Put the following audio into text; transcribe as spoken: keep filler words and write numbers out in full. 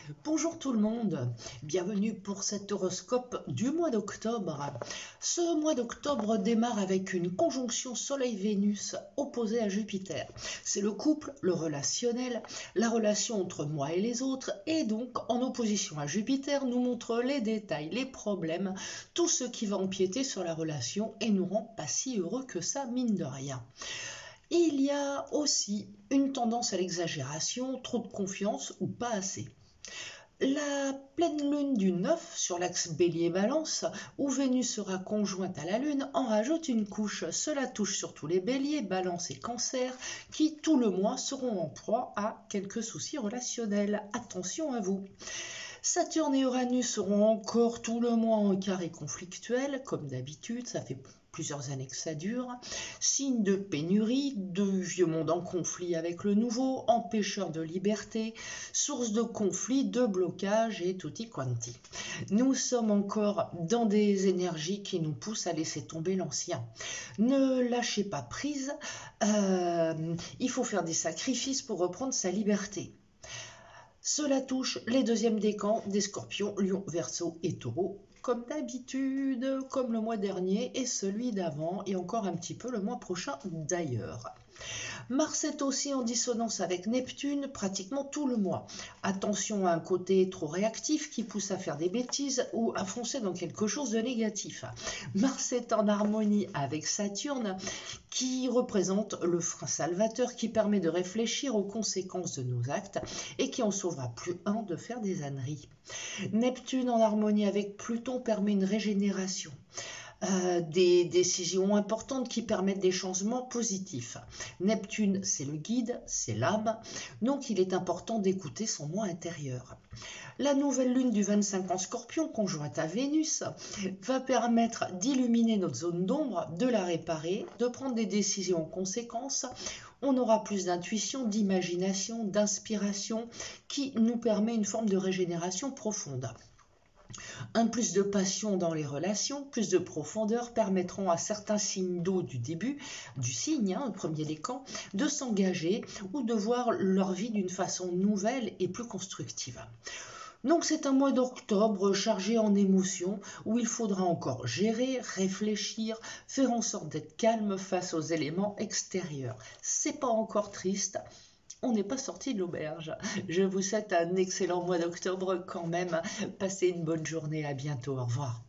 Bonjour tout le monde, bienvenue pour cet horoscope du mois d'octobre. Ce mois d'octobre démarre avec une conjonction Soleil-Vénus opposée à Jupiter. C'est le couple, le relationnel, la relation entre moi et les autres, et donc en opposition à Jupiter nous montre les détails, les problèmes, tout ce qui va empiéter sur la relation et nous rend pas si heureux que ça, mine de rien. Il y a aussi une tendance à l'exagération, trop de confiance ou pas assez. La pleine lune du neuf sur l'axe Bélier-Balance, où Vénus sera conjointe à la Lune, en rajoute une couche. Cela touche surtout les Béliers, Balance et Cancer, qui tout le mois seront en proie à quelques soucis relationnels. Attention à vous. Saturne et Uranus seront encore tout le mois en carré conflictuel, comme d'habitude, ça fait plusieurs années que ça dure. Signe de pénurie, de vieux monde en conflit avec le nouveau, empêcheur de liberté, source de conflit, de blocage et tutti quanti. Nous sommes encore dans des énergies qui nous poussent à laisser tomber l'ancien. Ne lâchez pas prise, euh, il faut faire des sacrifices pour reprendre sa liberté. Cela touche les deuxièmes décans des Scorpions, Lion, Verseau et Taureau, comme d'habitude, comme le mois dernier et celui d'avant, et encore un petit peu le mois prochain d'ailleurs. Mars est aussi en dissonance avec Neptune pratiquement tout le mois. Attention à un côté trop réactif qui pousse à faire des bêtises ou à foncer dans quelque chose de négatif. Mars est en harmonie avec Saturne qui représente le frein salvateur qui permet de réfléchir aux conséquences de nos actes et qui en sauvera plus un de faire des âneries. Neptune en harmonie avec Pluton permet une régénération. Euh, des décisions importantes qui permettent des changements positifs. Neptune, c'est le guide, c'est l'âme, donc il est important d'écouter son moi intérieur. La nouvelle lune du vingt-cinq en Scorpion, conjointe à Vénus, va permettre d'illuminer notre zone d'ombre, de la réparer, de prendre des décisions en conséquence. On aura plus d'intuition, d'imagination, d'inspiration qui nous permet une forme de régénération profonde. Un plus de passion dans les relations, plus de profondeur permettront à certains signes d'eau du début, du signe, hein, le premier décan, de s'engager ou de voir leur vie d'une façon nouvelle et plus constructive. Donc c'est un mois d'octobre chargé en émotions où il faudra encore gérer, réfléchir, faire en sorte d'être calme face aux éléments extérieurs. C'est pas encore triste. On n'est pas sorti de l'auberge. Je vous souhaite un excellent mois d'octobre quand même. Passez une bonne journée. À bientôt. Au revoir.